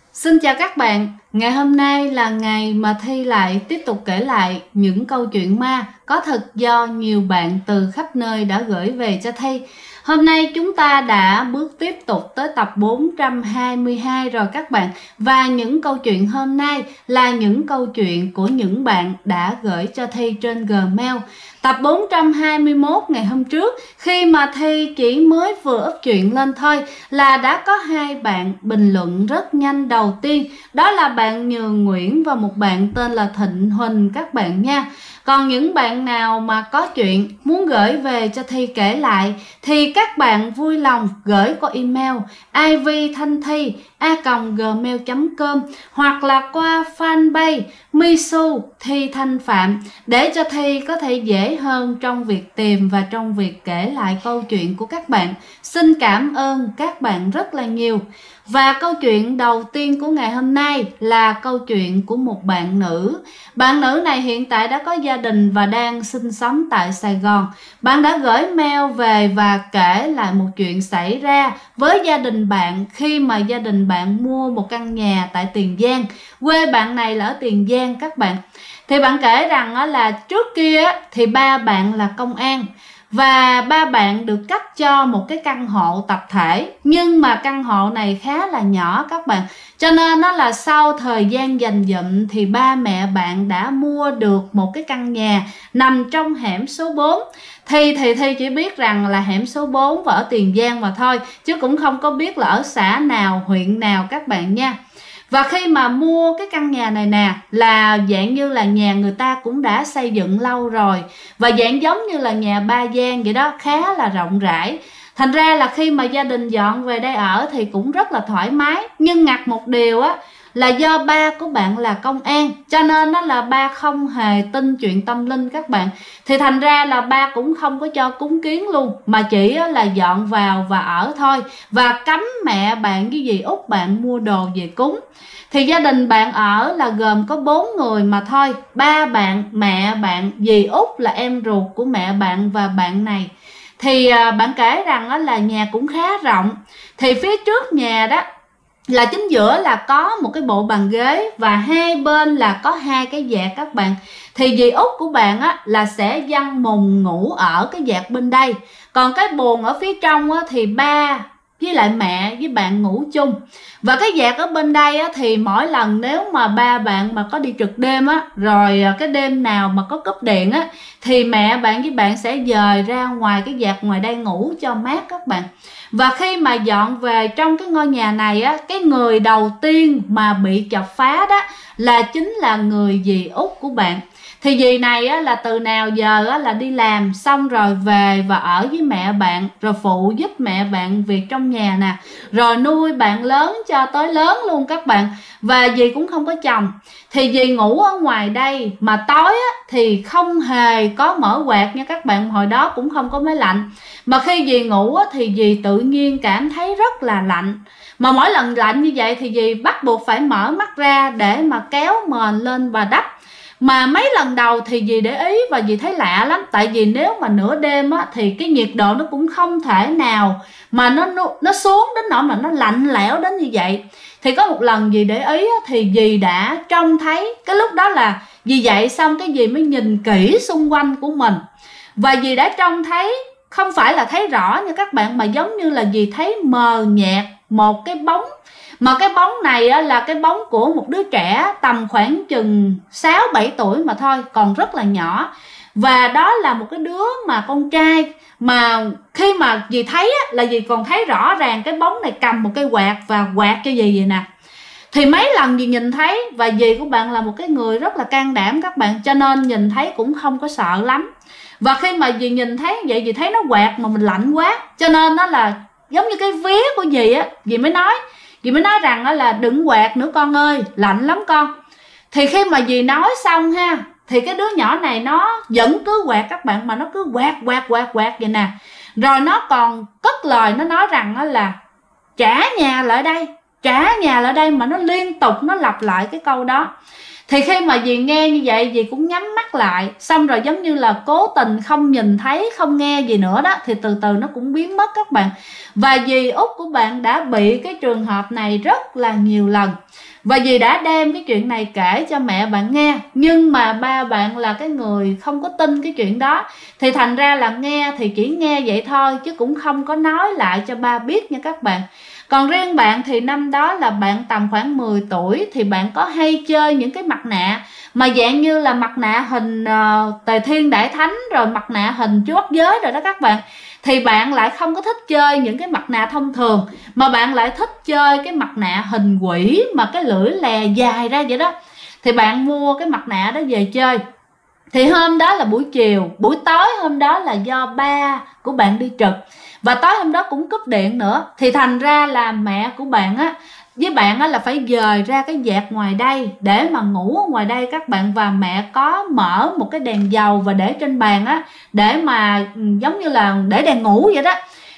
Xin chào các bạn, ngày hôm nay là ngày mà Thi lại tiếp tục kể lại những câu chuyện ma có thật do nhiều bạn từ khắp nơi đã gửi về cho Thi. Hôm nay chúng ta đã bước tiếp tục tới tập 422 rồi các bạn. Và những câu chuyện hôm nay là những câu chuyện của những bạn đã gửi cho Thi trên Gmail. Tập 421 ngày hôm trước, khi mà Thi chỉ mới vừa up chuyện lên thôi là đã có hai bạn bình luận rất nhanh. Đầu tiên đó là bạn Nhường Nguyễn và một bạn tên là Thịnh Huỳnh các bạn nha. Còn những bạn nào mà có chuyện muốn gửi về cho Thi kể lại thì các bạn vui lòng gửi qua email ivthanthi@gmail.com hoặc là qua fanpage Misu Thi Thanh Phạm để cho Thi có thể dễ hơn trong việc tìm và trong việc kể lại câu chuyện của các bạn. Xin cảm ơn các bạn rất là nhiều. Và câu chuyện đầu tiên của ngày hôm nay là câu chuyện của một bạn nữ. Bạn nữ này hiện tại đã có gia đình và đang sinh sống tại Sài Gòn. Bạn đã gửi mail về và kể lại một chuyện xảy ra với gia đình bạn khi mà gia đình bạn mua một căn nhà tại Tiền Giang. Quê bạn này là ở Tiền Giang các bạn. Thì bạn kể rằng là trước kia thì ba bạn là công an và ba bạn được cấp cho một cái căn hộ tập thể, nhưng mà căn hộ này khá là nhỏ các bạn, cho nên nó là sau thời gian dành dụm thì ba mẹ bạn đã mua được một cái căn nhà nằm trong hẻm số 4. Thì chỉ biết rằng là hẻm số 4 và ở Tiền Giang mà thôi, chứ cũng không có biết là ở xã nào, huyện nào các bạn nha. Và khi mà mua cái căn nhà này nè là dạng như là nhà người ta cũng đã xây dựng lâu rồi, và dạng giống như là nhà ba gian vậy đó, khá là rộng rãi. Thành ra là khi mà gia đình dọn về đây ở thì cũng rất là thoải mái. Nhưng ngặt một điều á là do ba của bạn là công an, cho nên đó là ba không hề tin chuyện tâm linh các bạn. Thì thành ra là ba cũng không có cho cúng kiến luôn, mà chỉ là dọn vào và ở thôi, và cấm mẹ bạn với dì út bạn mua đồ về cúng. Thì gia đình bạn ở là gồm có 4 người mà thôi. Ba bạn, mẹ bạn, dì út là em ruột của mẹ bạn và bạn này. Thì bạn kể rằng là nhà cũng khá rộng. Thì phía trước nhà đó là chính giữa là có một cái bộ bàn ghế và hai bên là có hai cái dạt các bạn. Thì dì út của bạn á là sẽ dăng mùng ngủ ở cái dạt bên đây, còn cái buồng ở phía trong á thì ba với lại mẹ với bạn ngủ chung. Và cái dạt ở bên đây á, thì mỗi lần nếu mà ba bạn mà có đi trực đêm á, rồi cái đêm nào mà có cúp điện á, thì mẹ bạn với bạn sẽ dời ra ngoài cái dạt ngoài đây ngủ cho mát các bạn. Và khi mà dọn về trong cái ngôi nhà này á, cái người đầu tiên mà bị chọc phá đó là chính là người dì út của bạn. Thì dì này á, là từ nào giờ á, là đi làm xong rồi về và ở với mẹ bạn, rồi phụ giúp mẹ bạn việc trong nhà nè, rồi nuôi bạn lớn cho tới lớn luôn các bạn. Và dì cũng không có chồng. Thì dì ngủ ở ngoài đây, mà tối á, thì không hề có mở quạt nha các bạn. Hồi đó cũng không có máy lạnh. Mà khi dì ngủ á, thì dì tự nhiên cảm thấy rất là lạnh. Mà mỗi lần lạnh như vậy thì dì bắt buộc phải mở mắt ra để mà kéo mền lên và đắp. Mà mấy lần đầu thì dì để ý và dì thấy lạ lắm. Tại vì nếu mà nửa đêm á, thì cái nhiệt độ nó cũng không thể nào mà nó xuống đến nỗi mà nó lạnh lẽo đến như vậy. Thì có một lần dì để ý á, thì dì đã trông thấy, cái lúc đó là dì dậy xong cái dì mới nhìn kỹ xung quanh của mình. Và dì đã trông thấy, không phải là thấy rõ nha các bạn, mà giống như là dì thấy mờ nhạt một cái bóng. Mà cái bóng này á, là cái bóng của một đứa trẻ tầm khoảng chừng 6-7 tuổi mà thôi, còn rất là nhỏ. Và đó là một cái đứa mà con trai, mà khi mà dì thấy á, là dì còn thấy rõ ràng cái bóng này cầm một cây quạt và quạt cho dì vậy nè. Thì mấy lần dì nhìn thấy, và dì của bạn là một cái người rất là can đảm các bạn, cho nên nhìn thấy cũng không có sợ lắm. Và khi mà dì nhìn thấy vậy, dì thấy nó quạt mà mình lạnh quá, cho nên nó là giống như cái vía của dì á, dì mới nói rằng là đừng quạt nữa con ơi, lạnh lắm con. Thì khi mà dì nói xong ha, thì cái đứa nhỏ này nó vẫn cứ quạt các bạn, mà nó cứ quạt vậy nè. Rồi nó còn cất lời, nó nói rằng là trả nhà lại đây, mà nó liên tục nó lặp lại cái câu đó. Thì khi mà dì nghe như vậy, dì cũng nhắm mắt lại, xong rồi giống như là cố tình không nhìn thấy, không nghe gì nữa đó, thì từ từ nó cũng biến mất các bạn. Và dì út của bạn đã bị cái trường hợp này rất là nhiều lần, và dì đã đem cái chuyện này kể cho mẹ bạn nghe. Nhưng mà ba bạn là cái người không có tin cái chuyện đó, thì thành ra là nghe thì chỉ nghe vậy thôi, chứ cũng không có nói lại cho ba biết nha các bạn. Còn riêng bạn thì năm đó là bạn tầm khoảng 10 tuổi, thì bạn có hay chơi những cái mặt nạ mà dạng như là mặt nạ hình Tề Thiên Đại Thánh, rồi mặt nạ hình Chúa Bắc Giới rồi đó các bạn. Thì bạn lại không có thích chơi những cái mặt nạ thông thường, mà bạn lại thích chơi cái mặt nạ hình quỷ mà cái lưỡi lè dài ra vậy đó. Thì bạn mua cái mặt nạ đó về chơi. Thì hôm đó là buổi chiều, buổi tối hôm đó là do ba của bạn đi trực, và tối hôm đó cũng cúp điện nữa, thì thành ra là mẹ của bạn á với bạn á là phải dời ra cái dẹt ngoài đây để mà ngủ ở ngoài đây các bạn. Và mẹ có mở một cái đèn dầu và để trên bàn á, để mà giống như là để đèn ngủ vậy đó.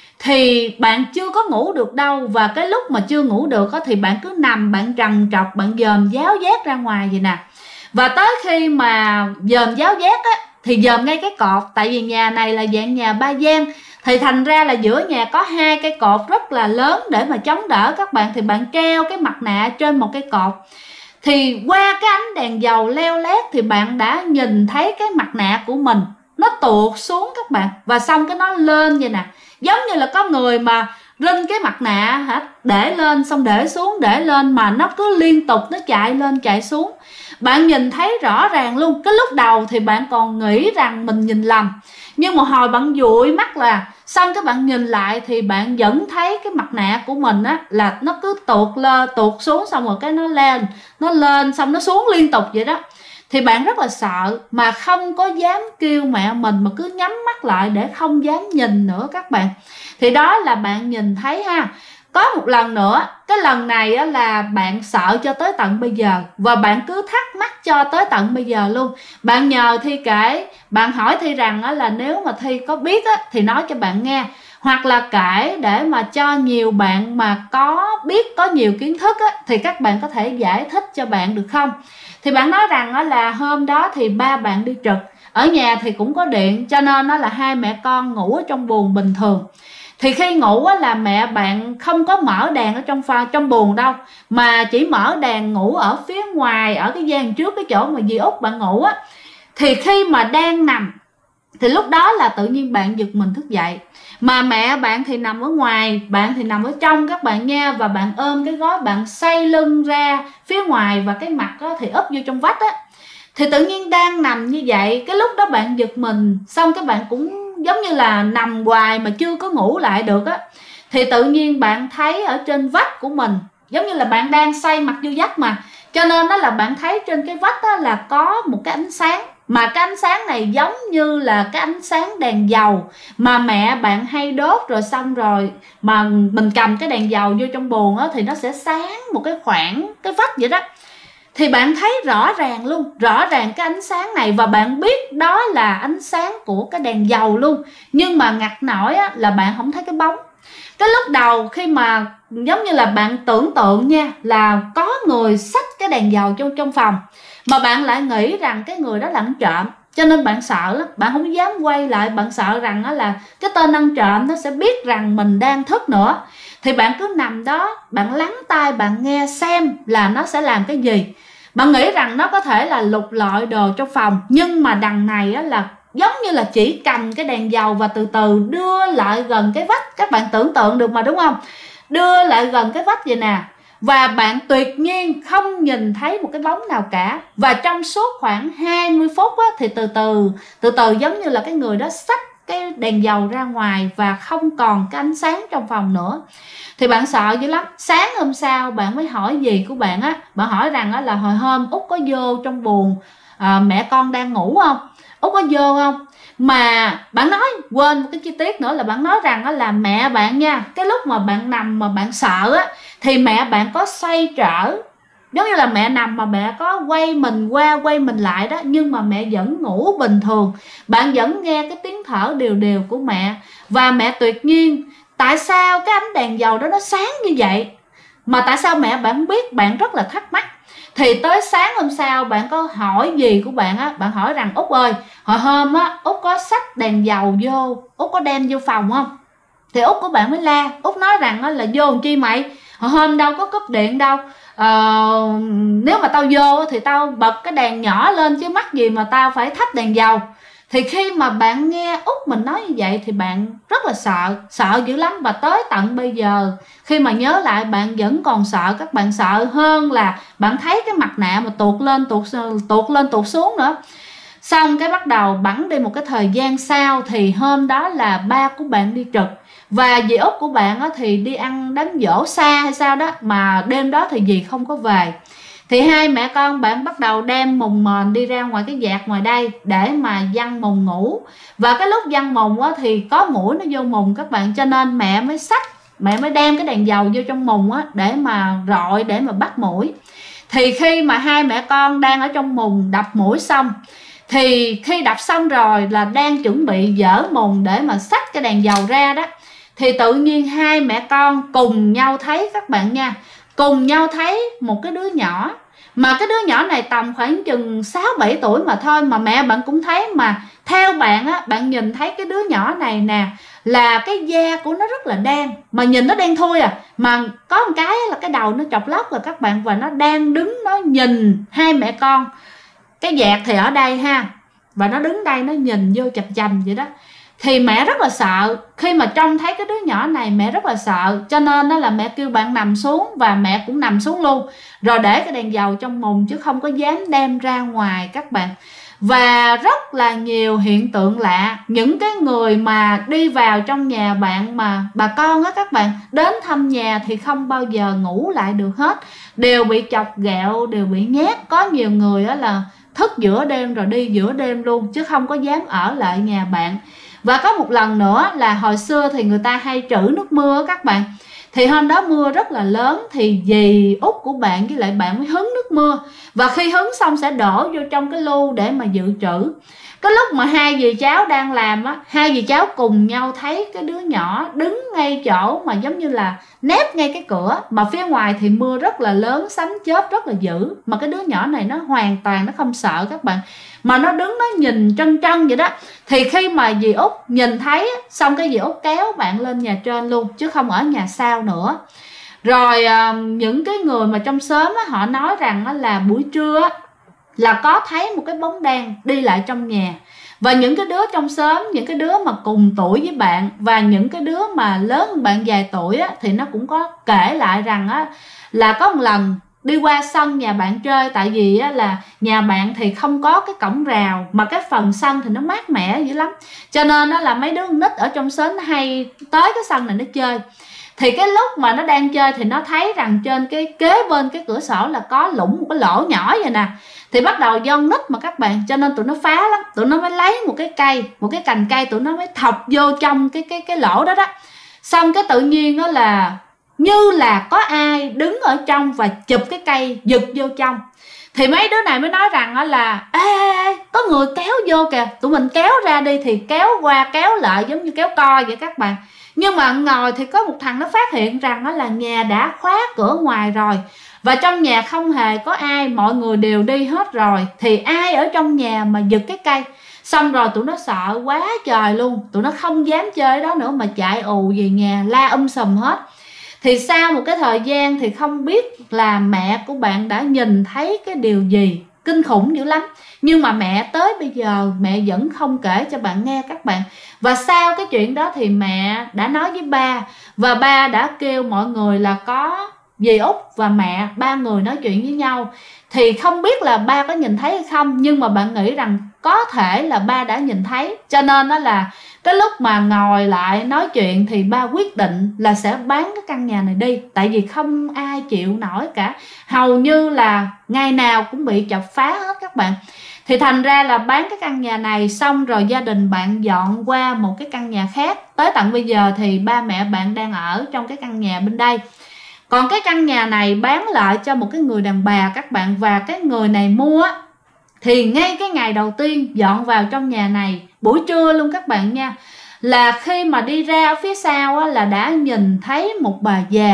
Thì bạn chưa có ngủ được đâu, và cái lúc mà chưa ngủ được á, thì bạn cứ nằm, bạn trằn trọc, bạn dòm giáo giác ra ngoài vậy nè. Và tới khi mà dòm giáo giác á, thì dòm ngay cái cột, tại vì nhà này là dạng nhà ba gian, thì thành ra là giữa nhà có hai cái cột rất là lớn để mà chống đỡ các bạn. Thì bạn treo cái mặt nạ trên một cái cột, thì qua cái ánh đèn dầu leo lét thì bạn đã nhìn thấy cái mặt nạ của mình nó tuột xuống các bạn, và xong cái nó lên vậy nè, giống như là có người mà rinh cái mặt nạ hả, để lên xong để xuống, để lên, mà nó cứ liên tục nó chạy lên chạy xuống. Bạn nhìn thấy rõ ràng luôn. Cái lúc đầu thì bạn còn nghĩ rằng mình nhìn lầm, nhưng mà hồi bạn dụi mắt là xong cái bạn nhìn lại thì bạn vẫn thấy cái mặt nạ của mình á là nó cứ tuột xuống, xong rồi cái nó lên xong nó xuống liên tục vậy đó. Thì bạn rất là sợ mà không có dám kêu mẹ mình, mà cứ nhắm mắt lại để không dám nhìn nữa các bạn. Thì đó là bạn nhìn thấy ha. Có một lần nữa, cái lần này á, là bạn sợ cho tới tận bây giờ, và bạn cứ thắc mắc cho tới tận bây giờ luôn. Bạn nhờ Thi kể, bạn hỏi Thi rằng á, là nếu mà Thi có biết á, thì nói cho bạn nghe, hoặc là kể để mà cho nhiều bạn mà có biết, có nhiều kiến thức á, thì các bạn có thể giải thích cho bạn được không. Thì bạn nói rằng á, là hôm đó thì ba bạn đi trực, ở nhà thì cũng có điện, cho nên nó là hai mẹ con ngủ ở trong buồng bình thường. Thì khi ngủ á, là mẹ bạn không có mở đèn ở trong buồng đâu, mà chỉ mở đèn ngủ ở phía ngoài, ở cái gian trước cái chỗ mà dì út bạn ngủ á. Thì khi mà đang nằm thì lúc đó là tự nhiên bạn giật mình thức dậy, mà mẹ bạn thì nằm ở ngoài, bạn thì nằm ở trong các bạn nha. Và bạn ôm cái gối, bạn xoay lưng ra phía ngoài, và cái mặt á, thì úp vô trong vách á. Thì tự nhiên đang nằm như vậy, cái lúc đó bạn giật mình, xong cái bạn cũng giống như là nằm hoài mà chưa có ngủ lại được á. Thì tự nhiên bạn thấy ở trên vách của mình, giống như là bạn đang xoay mặt vô vách mà, cho nên đó là bạn thấy trên cái vách đó là có một cái ánh sáng. Mà cái ánh sáng này giống như là cái ánh sáng đèn dầu mà mẹ bạn hay đốt, rồi xong rồi mà mình cầm cái đèn dầu vô trong buồng á, thì nó sẽ sáng một cái khoảng cái vách vậy đó. Thì bạn thấy rõ ràng luôn, rõ ràng cái ánh sáng này, và bạn biết đó là ánh sáng của cái đèn dầu luôn. Nhưng mà ngặt nổi á, là bạn không thấy cái bóng. Cái lúc đầu khi mà giống như là bạn tưởng tượng nha, là có người xách cái đèn dầu trong phòng, mà bạn lại nghĩ rằng cái người đó là ăn trộm, cho nên bạn sợ lắm, bạn không dám quay lại. Bạn sợ rằng là cái tên ăn trộm nó sẽ biết rằng mình đang thức nữa. Thì bạn cứ nằm đó, bạn lắng tai, bạn nghe xem là nó sẽ làm cái gì. Bạn nghĩ rằng nó có thể là lục lọi đồ trong phòng, nhưng mà đằng này á, là giống như là chỉ cầm cái đèn dầu và từ từ đưa lại gần cái vách. Các bạn tưởng tượng được mà đúng không? Đưa lại gần cái vách vậy nè. Và bạn tuyệt nhiên không nhìn thấy một cái bóng nào cả. Và trong suốt khoảng 20 phút á, thì từ từ giống như là cái người đó xách cái đèn dầu ra ngoài, và không còn cái ánh sáng trong phòng nữa. Thì bạn sợ dữ lắm. Sáng hôm sau bạn mới hỏi dì của bạn á, bạn hỏi rằng á, là hồi hôm Út có vô trong buồng mẹ con đang ngủ không, Út có vô không. Mà bạn nói quên một cái chi tiết nữa, là bạn nói rằng á, là mẹ bạn nha, cái lúc mà bạn nằm mà bạn sợ á, thì mẹ bạn có xoay trở, giống như là mẹ nằm mà mẹ có quay mình qua quay mình lại đó, nhưng mà mẹ vẫn ngủ bình thường. Bạn vẫn nghe cái tiếng thở đều đều của mẹ. Và mẹ tuyệt nhiên tại sao cái ánh đèn dầu đó nó sáng như vậy, mà tại sao mẹ bạn không biết. Bạn rất là thắc mắc. Thì tới sáng hôm sau bạn có hỏi dì của bạn á, bạn hỏi rằng Út ơi, hồi hôm á Út có xách đèn dầu vô, Út có đem vô phòng không? Thì Út của bạn mới la. Út nói rằng á, là vô làm chi mày, hồi hôm đâu có cúp điện đâu. Nếu mà tao vô thì tao bật cái đèn nhỏ lên chứ mắc gì mà tao phải thắp đèn dầu. Thì khi mà bạn nghe Út mình nói như vậy thì bạn rất là sợ dữ lắm. Và tới tận bây giờ khi mà nhớ lại bạn vẫn còn sợ. Các bạn sợ hơn là bạn thấy cái mặt nạ mà tuột lên tuột xuống nữa. Xong cái bắt đầu bẵng đi một cái thời gian sau thì hôm đó là ba của bạn đi trực, và dì Út của bạn á, thì đi ăn đám giỗ xa hay sao đó, mà đêm đó thì dì không có về. Thì hai mẹ con bạn bắt đầu đem mùng mền đi ra ngoài cái vạc ngoài đây để mà giăng mùng ngủ. Và cái lúc giăng mùng á, thì có muỗi nó vô mùng các bạn, cho nên mẹ mới đem cái đèn dầu vô trong mùng á, để mà rọi, để mà bắt muỗi. Thì khi mà hai mẹ con đang ở trong mùng đập muỗi xong, thì khi đập xong rồi là đang chuẩn bị dỡ mùng để mà xách cái đèn dầu ra đó, thì tự nhiên hai mẹ con cùng nhau thấy các bạn nha, cùng nhau thấy một cái đứa nhỏ. Mà cái đứa nhỏ này tầm khoảng chừng 6-7 tuổi mà thôi, mà mẹ bạn cũng thấy. Mà theo bạn á, bạn nhìn thấy cái đứa nhỏ này nè, là cái da của nó rất là đen, mà nhìn nó đen thui à, mà có một cái là cái đầu nó chọc lóc rồi các bạn, và nó đang đứng nó nhìn hai mẹ con. Cái vạt thì ở đây ha, và nó đứng đây nó nhìn vô chằm chằm vậy đó. Thì mẹ rất là sợ, khi mà trông thấy cái đứa nhỏ này mẹ rất là sợ, cho nên đó là mẹ kêu bạn nằm xuống, và mẹ cũng nằm xuống luôn, rồi để cái đèn dầu trong mùng chứ không có dám đem ra ngoài các bạn. Và rất là nhiều hiện tượng lạ, những cái người mà đi vào trong nhà bạn, mà bà con á các bạn, đến thăm nhà thì không bao giờ ngủ lại được hết, đều bị chọc ghẹo, đều bị nhát. Có nhiều người á là thức giữa đêm rồi đi giữa đêm luôn, chứ không có dám ở lại nhà bạn. Và có một lần nữa là hồi xưa thì người ta hay trữ nước mưa các bạn. Thì hôm đó mưa rất là lớn, thì dì Út của bạn với lại bạn mới hứng nước mưa. Và khi hứng xong sẽ đổ vô trong cái lu để mà dự trữ. Cái lúc mà hai dì cháu đang làm á, hai dì cháu cùng nhau thấy cái đứa nhỏ đứng ngay chỗ mà giống như là nép ngay cái cửa, mà phía ngoài thì mưa rất là lớn, sấm chớp rất là dữ. Mà cái đứa nhỏ này nó hoàn toàn nó không sợ các bạn, mà nó đứng nó nhìn trân trân vậy đó. Thì khi mà dì Út nhìn thấy xong, cái dì Út kéo bạn lên nhà trên luôn, chứ không ở nhà sau nữa. Rồi những cái người mà trong xóm á, họ nói rằng á, là buổi trưa á, là có thấy một cái bóng đen đi lại trong nhà. Và những cái đứa trong xóm, những cái đứa mà cùng tuổi với bạn, và những cái đứa mà lớn hơn bạn vài tuổi á, thì nó cũng có kể lại rằng á, là có một lần đi qua sân nhà bạn chơi. Tại vì á, là nhà bạn thì không có cái cổng rào, mà cái phần sân thì nó mát mẻ dữ lắm, cho nên á, là mấy đứa con nít ở trong xóm nó hay tới cái sân này nó chơi. Thì cái lúc mà nó đang chơi thì nó thấy rằng trên cái kế bên cái cửa sổ là có lủng một cái lỗ nhỏ vậy nè. Thì bắt đầu do nít mà các bạn, cho nên tụi nó phá lắm, tụi nó mới lấy một cái cây, một cái cành cây, tụi nó mới thọc vô trong cái lỗ đó đó. Xong cái tự nhiên đó là như là có ai đứng ở trong và chụp cái cây giật vô trong. Thì mấy đứa này mới nói rằng là ê, có người kéo vô kìa, tụi mình kéo ra đi. Thì kéo qua kéo lại giống như kéo co vậy các bạn. Nhưng mà ngồi thì có một thằng nó phát hiện rằng là nhà đã khóa cửa ngoài rồi, và trong nhà không hề có ai, mọi người đều đi hết rồi. Thì ai ở trong nhà mà giật cái cây. Xong rồi tụi nó sợ quá trời luôn, tụi nó không dám chơi đó nữa mà chạy ù về nhà la sùm hết. Thì sau một cái thời gian thì không biết là mẹ của bạn đã nhìn thấy cái điều gì kinh khủng dữ lắm. Nhưng mà mẹ tới bây giờ mẹ vẫn không kể cho bạn nghe các bạn. Và sau cái chuyện đó thì mẹ đã nói với ba, và ba đã kêu mọi người là có dì Út và mẹ, ba người nói chuyện với nhau. Thì không biết là ba có nhìn thấy hay không, nhưng mà bạn nghĩ rằng có thể là ba đã nhìn thấy. Cho nên đó là cái lúc mà ngồi lại nói chuyện thì ba quyết định là sẽ bán cái căn nhà này đi. Tại vì không ai chịu nổi cả, hầu như là ngày nào cũng bị chọc phá hết các bạn. Thì thành ra là bán cái căn nhà này xong rồi gia đình bạn dọn qua một cái căn nhà khác. Tới tận bây giờ thì ba mẹ bạn đang ở trong cái căn nhà bên đây. Còn cái căn nhà này bán lại cho một cái người đàn bà các bạn. Và cái người này mua thì ngay cái ngày đầu tiên dọn vào trong nhà này, buổi trưa luôn các bạn nha, là khi mà đi ra phía sau là đã nhìn thấy một bà già.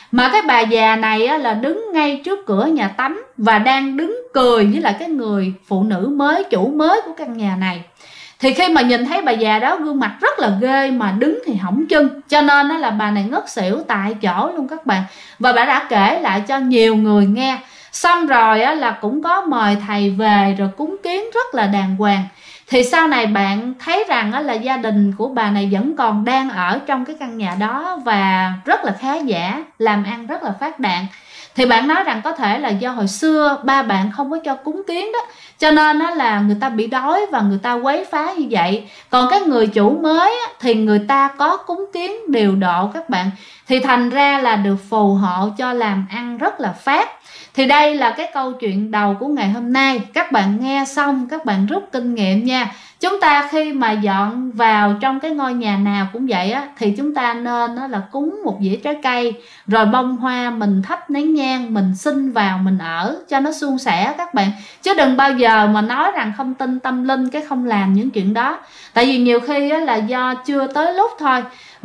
Mà cái bà già này á, là đứng ngay trước cửa nhà tắm và đang đứng cười với lại cái người phụ nữ mới, chủ mới của căn nhà này. Thì khi mà nhìn thấy bà già đó gương mặt rất là ghê mà đứng thì hỏng chân, cho nên là bà này ngất xỉu tại chỗ luôn các bạn. Và bà đã kể lại cho nhiều người nghe. Xong rồi là cũng có mời thầy về rồi cúng kiến rất là đàng hoàng. Thì sau này bạn thấy rằng là gia đình của bà này vẫn còn đang ở trong cái căn nhà đó và rất là khá giả, làm ăn rất là phát đạt. Thì bạn nói rằng có thể là do hồi xưa ba bạn không có cho cúng kiến đó, cho nên là người ta bị đói và người ta quấy phá như vậy. Còn cái người chủ mới thì người ta có cúng kiến điều độ các bạn, thì thành ra là được phù hộ cho làm ăn rất là phát. Thì đây là cái câu chuyện đầu của ngày hôm nay. Các bạn nghe xong các bạn rút kinh nghiệm nha. Chúng ta khi mà dọn vào trong cái ngôi nhà nào cũng vậy á, thì chúng ta nên là cúng một dĩa trái cây, rồi bông hoa mình thắp nén nhang, mình xin vào mình ở cho nó suôn sẻ các bạn. Chứ đừng bao giờ mà nói rằng không tin tâm linh cái không làm những chuyện đó. Tại vì nhiều khi là do chưa tới lúc thôi.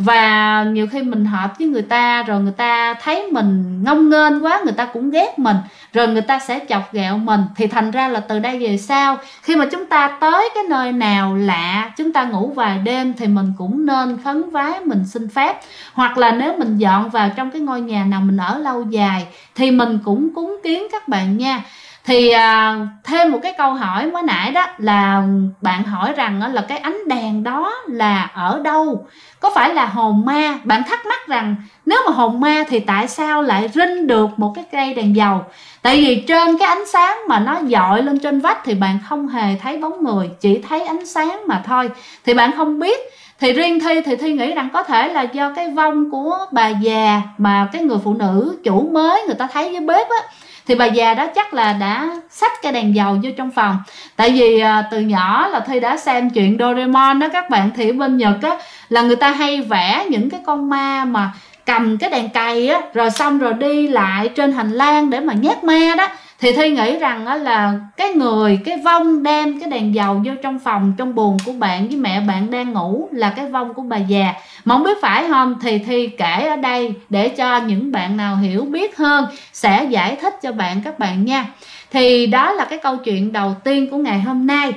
Và nhiều khi mình hợp với người ta rồi người ta thấy mình ngông nghênh quá, người ta cũng ghét mình, rồi người ta sẽ chọc ghẹo mình. Thì thành ra là từ đây về sau, khi mà chúng ta tới cái nơi nào lạ, chúng ta ngủ vài đêm thì mình cũng nên khấn vái mình xin phép. Hoặc là nếu mình dọn vào trong cái ngôi nhà nào mình ở lâu dài thì mình cũng cúng kiến các bạn nha. Thì thêm một cái câu hỏi mới nãy đó là bạn hỏi rằng là cái ánh đèn đó là ở đâu? Có phải là hồn ma? Bạn thắc mắc rằng nếu mà hồn ma thì tại sao lại rinh được một cái cây đèn dầu? Tại vì trên cái ánh sáng mà nó dọi lên trên vách thì bạn không hề thấy bóng người, chỉ thấy ánh sáng mà thôi. Thì bạn không biết. Thì riêng Thi thì Thi nghĩ rằng có thể là do cái vong của bà già mà cái người phụ nữ chủ mới người ta thấy với bếp á. Thì bà già đó chắc là đã xách cái đèn dầu vô trong phòng. Tại vì từ nhỏ là Thi đã xem chuyện Doraemon đó các bạn. Thì bên Nhật á là người ta hay vẽ những cái con ma mà cầm cái đèn cày á, rồi xong rồi đi lại trên hành lang để mà nhát ma đó. Thì Thi nghĩ rằng là cái vong đem cái đèn dầu vô trong phòng, trong buồng của bạn với mẹ bạn đang ngủ là cái vong của bà già. Mà không biết phải không thì Thi kể ở đây để cho những bạn nào hiểu biết hơn sẽ giải thích cho các bạn nha. Thì đó là cái câu chuyện đầu tiên của ngày hôm nay.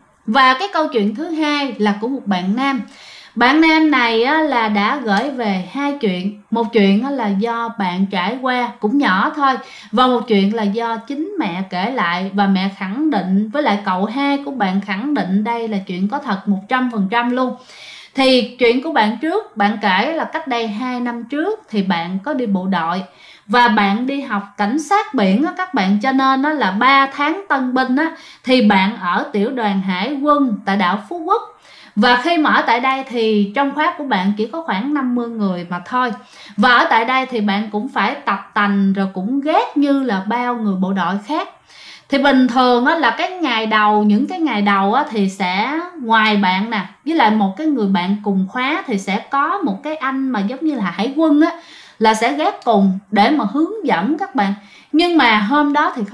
Và cái câu chuyện thứ hai là của một bạn nam. Bạn nam này là đã gửi về hai chuyện. Một chuyện là do bạn trải qua cũng nhỏ thôi, và một chuyện là do chính mẹ kể lại. Và mẹ khẳng định với lại cậu hai của bạn khẳng định đây là chuyện có thật 100% luôn. Thì chuyện của bạn trước, bạn kể là cách đây 2 năm trước thì bạn có đi bộ đội và bạn đi học cảnh sát biển á các bạn, cho nên nó là 3 tháng tân binh á, thì bạn ở tiểu đoàn hải quân tại đảo Phú Quốc. Và khi mà ở tại đây thì trong khóa của bạn chỉ có khoảng 50 người mà thôi. Và ở tại đây thì bạn cũng phải tập tành rồi cũng ghét như là bao người bộ đội khác. Thì bình thường á, là những cái ngày đầu á, thì sẽ ngoài bạn nè với lại một cái người bạn cùng khóa thì sẽ có một cái anh mà giống như là hải quân á, là sẽ ghét cùng để mà hướng dẫn các bạn. Nhưng mà hôm đó thì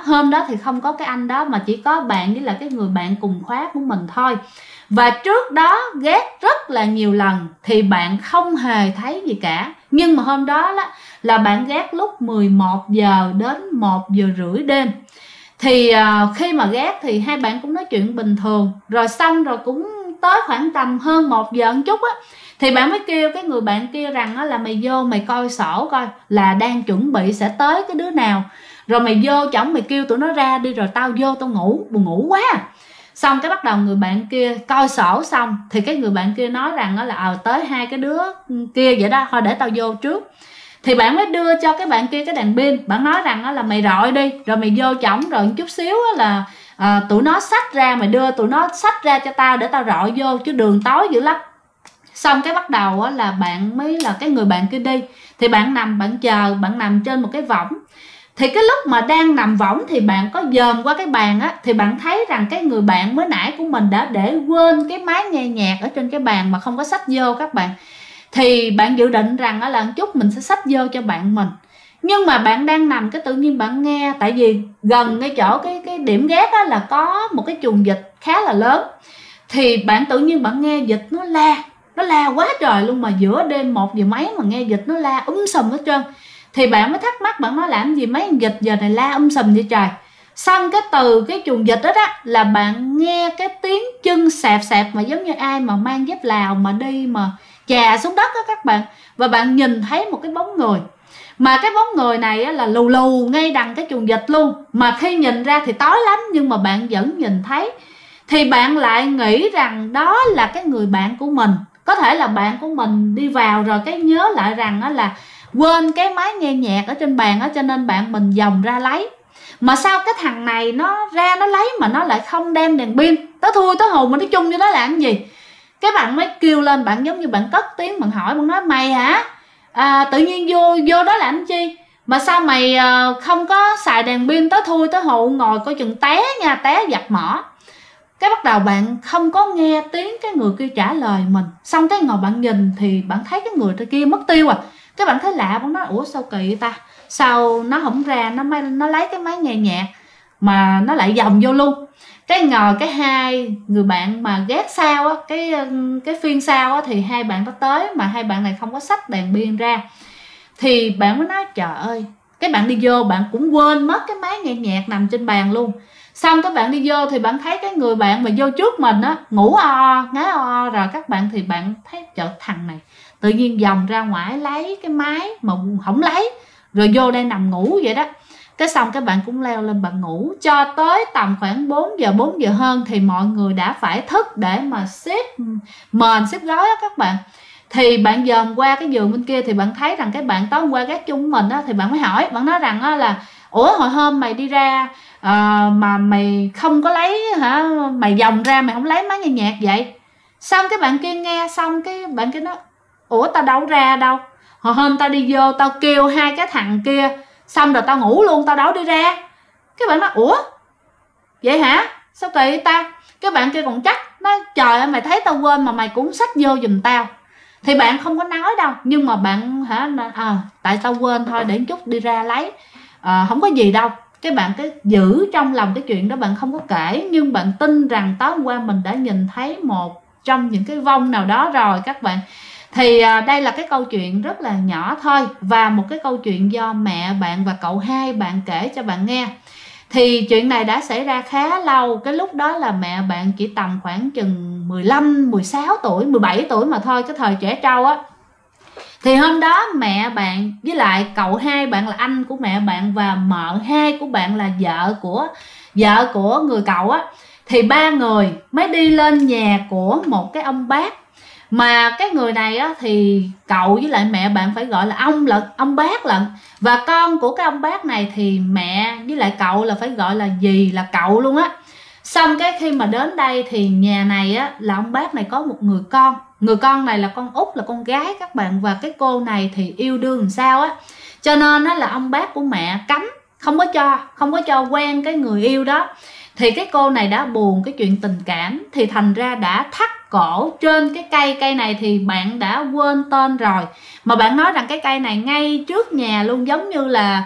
không có cái anh đó, mà chỉ có bạn với là cái người bạn cùng khóa của mình thôi. Và trước đó ghét rất là nhiều lần thì bạn không hề thấy gì cả. Nhưng mà hôm đó là bạn ghét lúc 11 giờ đến 1 giờ rưỡi đêm. Thì khi mà ghét thì hai bạn cũng nói chuyện bình thường. Rồi xong rồi cũng tới khoảng tầm hơn 1 giờ một chút á, thì bạn mới kêu cái người bạn kia rằng là mày vô mày coi sổ coi là đang chuẩn bị sẽ tới cái đứa nào. Rồi mày vô chổng mày kêu tụi nó ra đi, rồi tao vô tao ngủ, buồn ngủ quá. Xong cái bắt đầu người bạn kia coi sổ xong thì cái người bạn kia nói rằng là tới hai cái đứa kia vậy đó, thôi để tao vô trước. Thì bạn mới đưa cho cái bạn kia cái đèn pin. Bạn nói rằng là mày rọi đi, rồi mày vô chổng, rồi một chút xíu là tụi nó xách ra, mày đưa tụi nó xách ra cho tao để tao rọi vô, chứ đường tối dữ lắm. Xong cái bắt đầu là bạn mới là cái người bạn kia đi. Thì bạn nằm bạn chờ, bạn nằm trên một cái võng. Thì cái lúc mà đang nằm võng thì bạn có dòm qua cái bàn á, thì bạn thấy rằng cái người bạn mới nãy của mình đã để quên cái máy nghe nhạc ở trên cái bàn mà không có xách vô các bạn. Thì bạn dự định rằng là một chút mình sẽ xách vô cho bạn mình. Nhưng mà bạn đang nằm cái tự nhiên bạn nghe, tại vì gần cái chỗ cái điểm ghét á là có một cái chuồng vịt khá là lớn. Thì bạn tự nhiên bạn nghe vịt nó la quá trời luôn, mà giữa đêm 1 giờ mấy mà nghe vịt nó la sùm hết trơn. Thì bạn mới thắc mắc, bạn nói làm gì mấy con vịt giờ này la sùm vậy trời. Xong cái từ cái chuồng vịt đó là bạn nghe cái tiếng chân sạp sạp mà giống như ai mà mang dép Lào mà đi mà chà xuống đất đó các bạn. Và bạn nhìn thấy một cái bóng người, mà cái bóng người này là lù lù ngay đằng cái chuồng vịt luôn. Mà khi nhìn ra thì tối lắm nhưng mà bạn vẫn nhìn thấy. Thì bạn lại nghĩ rằng đó là cái người bạn của mình. Có thể là bạn của mình đi vào rồi cái nhớ lại rằng là quên cái máy nghe nhạc ở trên bàn đó, cho nên bạn mình vòng ra lấy. Mà sao cái thằng này nó ra nó lấy mà nó lại không đem đèn pin, tới thui tới hồn mà nó chung với nó làm cái gì. Cái bạn mới kêu lên, bạn giống như bạn cất tiếng, bạn hỏi, bạn nói mày hả, tự nhiên vô đó làm chi mà sao mày không có xài đèn pin, tới thui tới hồn, ngồi coi chừng té nha, té giặt mỏ. Cái bắt đầu bạn không có nghe tiếng cái người kia trả lời mình. Xong cái ngồi bạn nhìn thì bạn thấy cái người kia mất tiêu à. Cái bạn thấy lạ, bạn nói ủa sao kỳ ta, sao nó không ra nó lấy cái máy nghe nhạc mà nó lại vòng vô luôn. Cái ngồi cái hai người bạn mà ghét sau á, cái phiên sau á, thì hai bạn đó tới mà hai bạn này không có xách đèn pin ra. Thì bạn mới nói trời ơi, cái bạn đi vô bạn cũng quên mất cái máy nghe nhạc nằm trên bàn luôn. Xong các bạn đi vô thì bạn thấy cái người bạn mà vô trước mình á ngủ ngái rồi các bạn, thì bạn thấy trời, thằng này tự nhiên vòng ra ngoài lấy cái máy mà không lấy rồi vô đây nằm ngủ vậy đó. Cái xong các bạn cũng leo lên bạn ngủ cho tới tầm khoảng 4 giờ hơn thì mọi người đã phải thức để mà xếp mền xếp gói á các bạn. Thì bạn dòm qua cái giường bên kia thì bạn thấy rằng cái bạn tối hôm qua gác chung với mình á, thì bạn mới hỏi, bạn nói rằng á là ủa hồi hôm mày đi ra mà mày không có lấy hả, mày vòng ra mày không lấy máy nghe nhạc vậy. Xong cái bạn kia nghe xong cái bạn kia nói ủa tao đâu ra đâu, hồi hôm tao đi vô tao kêu hai cái thằng kia xong rồi tao ngủ luôn, tao đâu đi ra. Cái bạn nói ủa vậy hả, sao kỳ ta. Cái bạn kia còn chắc nói trời ơi mày thấy tao quên mà mày cũng xách vô giùm tao. Thì bạn không có nói đâu, nhưng mà bạn tại tao quên thôi, để chút đi ra lấy, không có gì đâu. Cái bạn cái giữ trong lòng cái chuyện đó, bạn không có kể, nhưng bạn tin rằng tối hôm qua mình đã nhìn thấy một trong những cái vong nào đó rồi các bạn. Thì đây là cái câu chuyện rất là nhỏ thôi, và một cái câu chuyện do mẹ bạn và cậu hai bạn kể cho bạn nghe. Thì chuyện này đã xảy ra khá lâu, cái lúc đó là mẹ bạn chỉ tầm khoảng chừng 15, 16 tuổi, 17 tuổi mà thôi, cái thời trẻ trâu á. Thì hôm đó mẹ bạn với lại cậu hai bạn là anh của mẹ bạn và mợ hai của bạn là vợ của người cậu á, thì ba người mới đi lên nhà của một cái ông bác. Mà cái người này á, thì cậu với lại mẹ bạn phải gọi là ông bác lận. Và con của cái ông bác này thì mẹ với lại cậu là phải gọi là dì, là cậu luôn á. Xong cái khi mà đến đây thì nhà này á, là ông bác này có một người con. Người con này là con út, là con gái các bạn. Và cái cô này thì yêu đương làm sao á, cho nên á, là ông bác của mẹ cấm, không có cho quen cái người yêu đó. Thì cái cô này đã buồn cái chuyện tình cảm, thì thành ra đã thắt cổ trên cái cây này thì bạn đã quên tên rồi. Mà bạn nói rằng cái cây này ngay trước nhà luôn, giống như là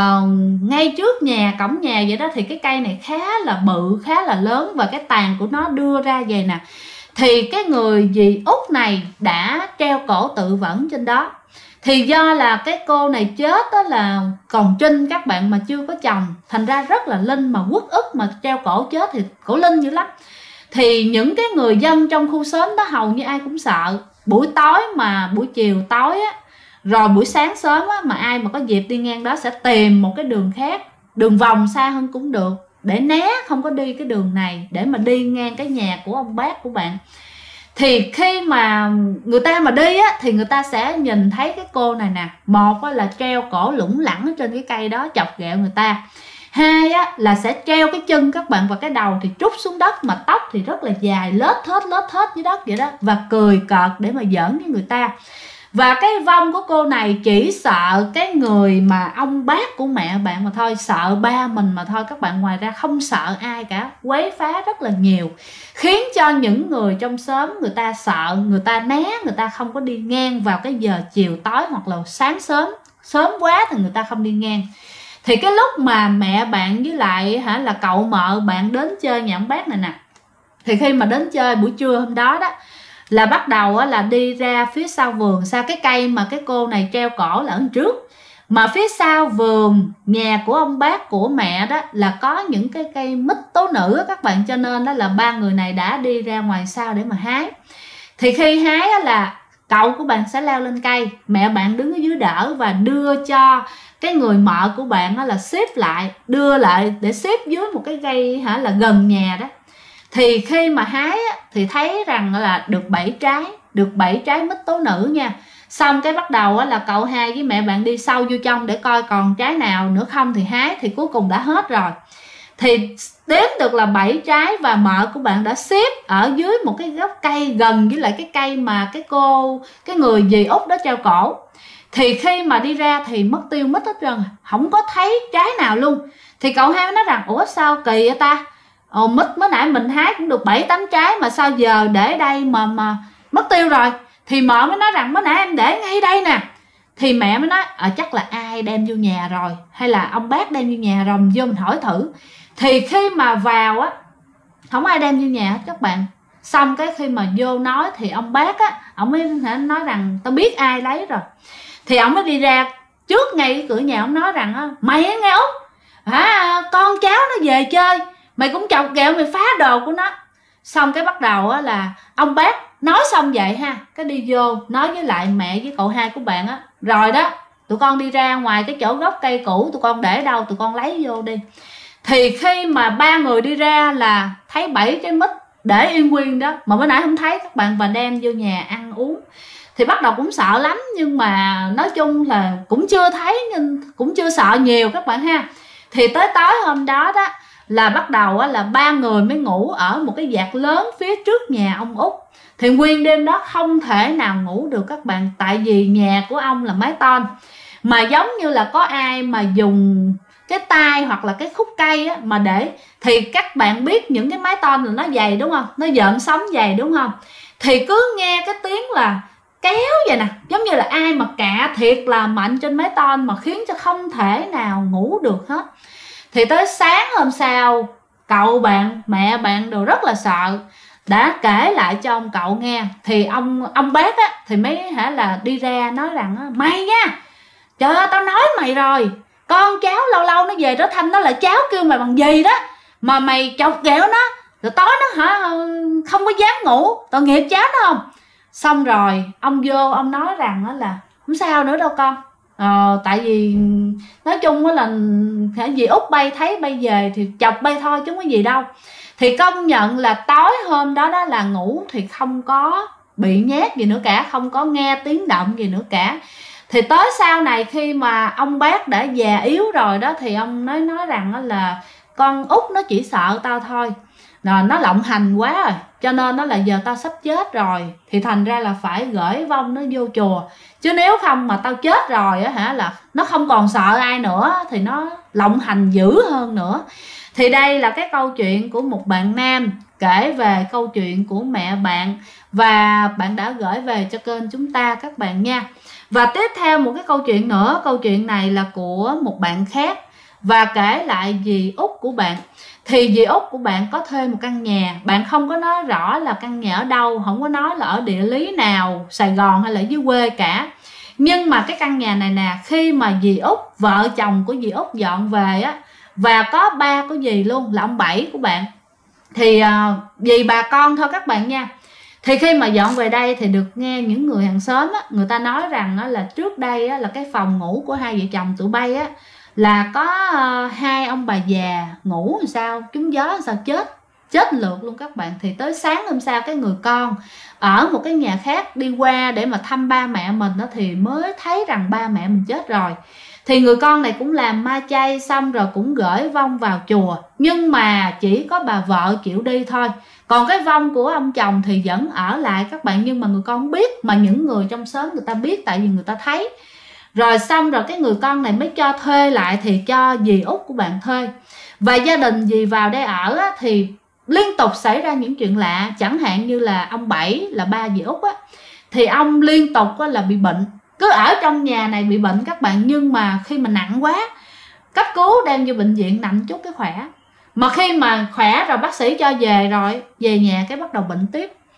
ngay trước nhà, cổng nhà vậy đó. Thì cái cây này khá là bự, khá là lớn, và cái tàn của nó đưa ra vậy nè. Thì cái người dì út này đã treo cổ tự vẫn trên đó. Thì do là cái cô này chết đó là còn trinh các bạn, mà chưa có chồng, thành ra rất là linh, mà uất ức mà treo cổ chết thì cổ linh dữ lắm. Thì những cái người dân trong khu xóm đó hầu như ai cũng sợ. Buổi tối mà buổi chiều tối á, rồi buổi sáng sớm á, mà ai mà có dịp đi ngang đó sẽ tìm một cái đường khác, đường vòng xa hơn cũng được, để né không có đi cái đường này, để mà đi ngang cái nhà của ông bác của bạn. Thì khi mà người ta mà đi á, thì người ta sẽ nhìn thấy cái cô này nè. Một á, là treo cổ lủng lẳng ở trên cái cây đó chọc ghẹo người ta. Hai á, là sẽ treo cái chân các bạn và cái đầu thì trút xuống đất, mà tóc thì rất là dài, lết hết dưới đất vậy đó, và cười cợt để mà giỡn với người ta. Và cái vong của cô này chỉ sợ cái người mà ông bác của mẹ bạn mà thôi, sợ ba mình mà thôi các bạn, ngoài ra không sợ ai cả, quấy phá rất là nhiều, khiến cho những người trong xóm người ta sợ, người ta né, người ta không có đi ngang vào cái giờ chiều tối, hoặc là sáng sớm quá thì người ta không đi ngang. Thì cái lúc mà mẹ bạn với lại là cậu mợ bạn đến chơi nhà ông bác này nè, thì khi mà đến chơi buổi trưa hôm đó đó, là bắt đầu là đi ra phía sau vườn, sau cái cây mà cái cô này treo cổ là ở trước. Mà phía sau vườn nhà của ông bác của mẹ đó là có những cái cây mít tố nữ đó các bạn, cho nên đó là ba người này đã đi ra ngoài sau để mà hái. Thì khi hái đó là cậu của bạn sẽ leo lên cây, mẹ bạn đứng ở dưới đỡ và đưa cho cái người mợ của bạn đó là xếp lại, đưa lại để xếp dưới một cái cây là gần nhà đó. Thì khi mà hái thì thấy rằng là được 7 trái mít tố nữ nha. Xong cái bắt đầu là cậu hai với mẹ bạn đi sâu vô trong để coi còn trái nào nữa không thì hái, thì cuối cùng đã hết rồi. Thì đếm được là 7 trái và mợ của bạn đã xếp ở dưới một cái gốc cây gần với lại cái cây mà cái người dì Út đó treo cổ. Thì khi mà đi ra thì mất tiêu mít hết trơn, không có thấy trái nào luôn. Thì cậu hai mới nói rằng ủa sao kỳ vậy ta, mít mới nãy mình hái cũng được 7-8 trái mà sao giờ để đây mà mất tiêu rồi. Thì mợ mới nói rằng mới nãy em để ngay đây nè. Thì mẹ mới nói chắc là ai đem vô nhà rồi, hay là ông bác đem vô nhà rồi, mình vô mình hỏi thử. Thì khi mà vào á, không ai đem vô nhà hết các bạn. Xong cái khi mà vô nói thì ông bác á, ông mới nói rằng tao biết ai lấy rồi. Thì ông mới đi ra trước ngay cái cửa nhà, ông nói rằng mày nghe Út, con cháu nó về chơi, mày cũng chọc ghẹo, mày phá đồ của nó. Xong cái bắt đầu á là ông bác nói xong vậy ha, cái đi vô nói với lại mẹ với cậu hai của bạn á, rồi đó tụi con đi ra ngoài cái chỗ gốc cây cũ tụi con để đâu tụi con lấy vô đi. Thì khi mà ba người đi ra là thấy 7 trái mít để yên nguyên đó, mà bữa nãy không thấy các bạn, và đem vô nhà ăn uống. Thì bắt đầu cũng sợ lắm, nhưng mà nói chung là cũng chưa thấy nhưng cũng chưa sợ nhiều các bạn ha. Thì tới tối hôm đó đó là bắt đầu là ba người mới ngủ ở một cái vạt lớn phía trước nhà ông Út. Thì nguyên đêm đó không thể nào ngủ được các bạn, tại vì nhà của ông là mái tôn, mà giống như là có ai mà dùng cái tay hoặc là cái khúc cây á, mà để, thì các bạn biết những cái mái tôn là nó dày đúng không, nó dợn sóng dày đúng không. Thì cứ nghe cái tiếng là kéo vậy nè, giống như là ai mà cạ thiệt là mạnh trên mái tôn mà khiến cho không thể nào ngủ được hết. Thì tới sáng hôm sau, cậu bạn mẹ bạn đều rất là sợ, đã kể lại cho ông cậu nghe. Thì ông bác á thì mới là đi ra nói rằng mày nha, trời ơi tao nói mày rồi, con cháu lâu lâu nó về đó thăm nó là cháu kêu mày bằng gì đó, mà mày chọc ghẹo nó rồi tối nó không có dám ngủ, tội nghiệp cháu nó không. Xong rồi ông vô ông nói rằng là không sao nữa đâu con, tại vì nói chung là dì Út bay thấy bay về thì chọc bay thôi chứ không có gì đâu. Thì công nhận là tối hôm đó đó là ngủ thì không có bị nhát gì nữa cả, không có nghe tiếng động gì nữa cả. Thì tới sau này khi mà ông bác đã già yếu rồi đó, thì ông nói rằng là con Út nó chỉ sợ tao thôi, nó lộng hành quá rồi, cho nên nó là giờ tao sắp chết rồi, thì thành ra là phải gửi vong nó vô chùa, chứ nếu không mà tao chết rồi á là nó không còn sợ ai nữa thì nó lộng hành dữ hơn nữa. Thì đây là cái câu chuyện của một bạn nam kể về câu chuyện của mẹ bạn, và bạn đã gửi về cho kênh chúng ta các bạn nha. Và tiếp theo một cái câu chuyện nữa, câu chuyện này là của một bạn khác và kể lại dì Út của bạn. Thì dì Út của bạn có thuê một căn nhà, bạn không có nói rõ là căn nhà ở đâu, không có nói là ở địa lý nào, Sài Gòn hay là dưới quê cả. Nhưng mà cái căn nhà này nè, khi mà dì Út, vợ chồng của dì Út dọn về á, và có ba của dì luôn là ông Bảy của bạn, thì dì bà con thôi các bạn nha. Thì khi mà dọn về đây thì được nghe những người hàng xóm á, người ta nói rằng á, là trước đây á, là cái phòng ngủ của hai vợ chồng tụi bay á, là có hai ông bà già ngủ làm sao trúng gió làm sao chết lượt luôn các bạn. Thì tới sáng hôm sau cái người con ở một cái nhà khác đi qua để mà thăm ba mẹ mình đó, thì mới thấy rằng ba mẹ mình chết rồi. Thì người con này cũng làm ma chay xong rồi cũng gửi vong vào chùa, nhưng mà chỉ có bà vợ chịu đi thôi, còn cái vong của ông chồng thì vẫn ở lại các bạn. Nhưng mà người con không biết, mà những người trong xóm người ta biết, tại vì người ta thấy. Rồi xong rồi cái người con này mới cho thuê lại, thì cho dì Út của bạn thuê. Và gia đình dì vào đây ở á, thì liên tục xảy ra những chuyện lạ. Chẳng hạn như là ông Bảy là ba dì Út á, thì ông liên tục là bị bệnh, cứ ở trong nhà này bị bệnh các bạn. Nhưng mà khi mà nặng quá, cấp cứu đem vô bệnh viện nằm chút cái khỏe. Mà khi mà khỏe rồi bác sĩ cho về rồi, về nhà cái bắt đầu bệnh tiếp.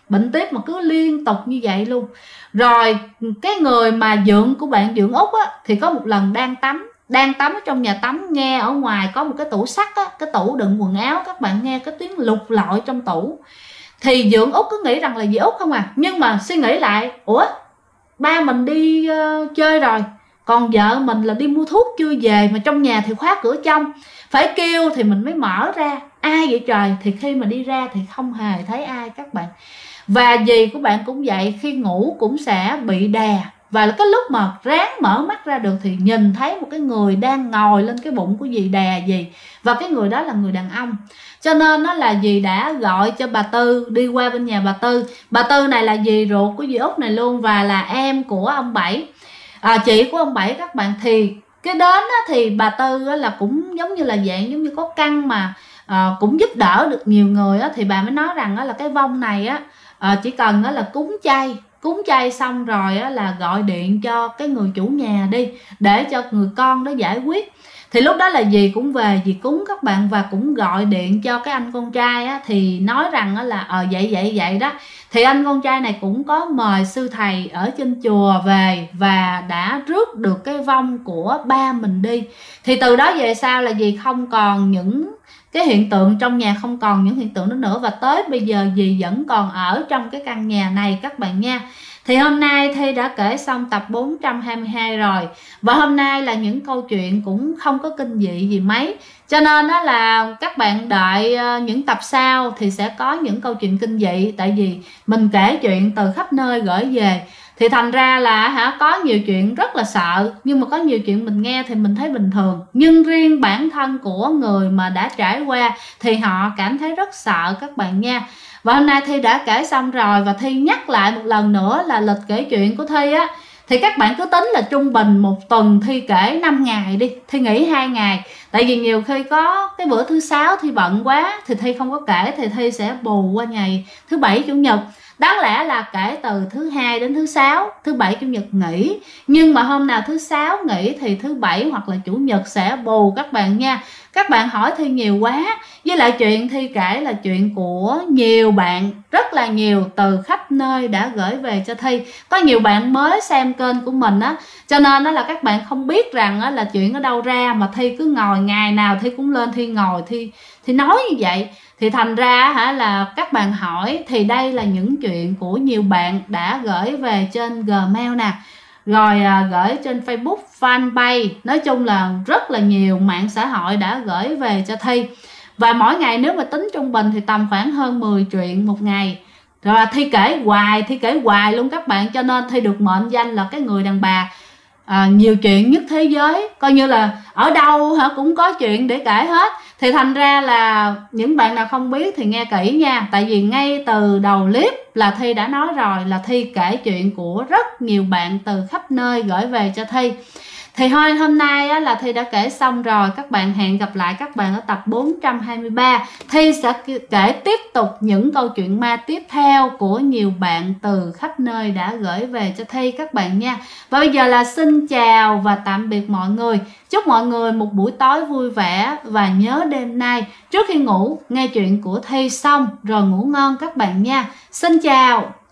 bệnh tiếp mà cứ liên tục như vậy luôn. Rồi cái người mà dượng của bạn, dượng Út á, thì có một lần đang tắm ở trong nhà tắm, nghe ở ngoài có một cái tủ sắt á, cái tủ đựng quần áo, các bạn nghe cái tiếng lục lọi trong tủ. Thì dượng Út cứ nghĩ rằng là dì Út không à, nhưng mà suy nghĩ lại, ủa ba mình đi chơi rồi, còn vợ mình là đi mua thuốc chưa về, mà trong nhà thì khóa cửa trong, phải kêu thì mình mới mở ra, ai vậy trời. Thì khi mà đi ra thì không hề thấy ai các bạn. Và dì của bạn cũng vậy, khi ngủ cũng sẽ bị đè, và cái lúc mà ráng mở mắt ra được thì nhìn thấy một cái người đang ngồi lên cái bụng của dì, đè dì, và cái người đó là người đàn ông. Cho nên nó là dì đã gọi cho bà Tư đi qua bên nhà bà Tư. Bà Tư này là dì ruột của dì Út này luôn, và là em của ông Bảy, chị của ông Bảy các bạn. Thì cái đến á, thì bà Tư á, là cũng giống như là dạng giống như có căn mà cũng giúp đỡ được nhiều người á, thì bà mới nói rằng á, là cái vong này á, chỉ cần á, là cúng chay xong rồi á, là gọi điện cho cái người chủ nhà đi để cho người con đó giải quyết. Thì lúc đó là dì cũng về, dì cúng các bạn, và cũng gọi điện cho cái anh con trai á, thì nói rằng á, là vậy đó. Thì anh con trai này cũng có mời sư thầy ở trên chùa về và đã rước được cái vong của ba mình đi. Thì từ đó về sau là dì không còn những cái hiện tượng trong nhà, không còn những hiện tượng đó nữa, và tới bây giờ dì vẫn còn ở trong cái căn nhà này các bạn nha. Thì hôm nay Thi đã kể xong tập 422 rồi, và hôm nay là những câu chuyện cũng không có kinh dị gì mấy, cho nên đó là các bạn đợi những tập sau thì sẽ có những câu chuyện kinh dị. Tại vì mình kể chuyện từ khắp nơi gửi về, thì thành ra là có nhiều chuyện rất là sợ, nhưng mà có nhiều chuyện mình nghe thì mình thấy bình thường. Nhưng riêng bản thân của người mà đã trải qua thì họ cảm thấy rất sợ các bạn nha. Và hôm nay Thi đã kể xong rồi, và Thi nhắc lại một lần nữa là lịch kể chuyện của Thi á, thì các bạn cứ tính là trung bình một tuần Thi kể 5 ngày đi, Thi nghỉ 2 ngày. Tại vì nhiều khi có cái bữa thứ sáu Thi bận quá thì Thi không có kể, thì Thi sẽ bù qua ngày thứ bảy chủ nhật. Đáng lẽ là kể từ thứ hai đến thứ sáu, thứ bảy chủ nhật nghỉ, nhưng mà hôm nào thứ sáu nghỉ thì thứ bảy hoặc là chủ nhật sẽ bù các bạn nha. Các bạn hỏi Thi nhiều quá, với lại chuyện Thi kể là chuyện của nhiều bạn, rất là nhiều, từ khắp nơi đã gửi về cho Thi. Có nhiều bạn mới xem kênh của mình á, cho nên đó là các bạn không biết rằng á, là chuyện ở đâu ra, mà Thi cứ ngồi ngày nào Thi cũng lên Thi ngồi Thi nói như vậy. Thì thành ra là các bạn hỏi, thì đây là những chuyện của nhiều bạn đã gửi về trên Gmail nè, rồi gửi trên Facebook, fanpage, nói chung là rất là nhiều mạng xã hội đã gửi về cho Thi. Và mỗi ngày nếu mà tính trung bình thì tầm khoảng hơn 10 chuyện một ngày. Rồi Thi kể hoài luôn các bạn, cho nên Thi được mệnh danh là cái người đàn bà nhiều chuyện nhất thế giới. Coi như là ở đâu cũng có chuyện để kể hết. Thì thành ra là những bạn nào không biết thì nghe kỹ nha. Tại vì ngay từ đầu clip là Thi đã nói rồi, là Thi kể chuyện của rất nhiều bạn từ khắp nơi gửi về cho Thi. Thì hôm nay là Thi đã kể xong rồi. Các bạn hẹn gặp lại các bạn ở tập 423. Thi sẽ kể tiếp tục những câu chuyện ma tiếp theo của nhiều bạn từ khắp nơi đã gửi về cho Thi các bạn nha. Và bây giờ là xin chào và tạm biệt mọi người. Chúc mọi người một buổi tối vui vẻ, và nhớ đêm nay trước khi ngủ nghe chuyện của Thi xong rồi ngủ ngon các bạn nha. Xin chào.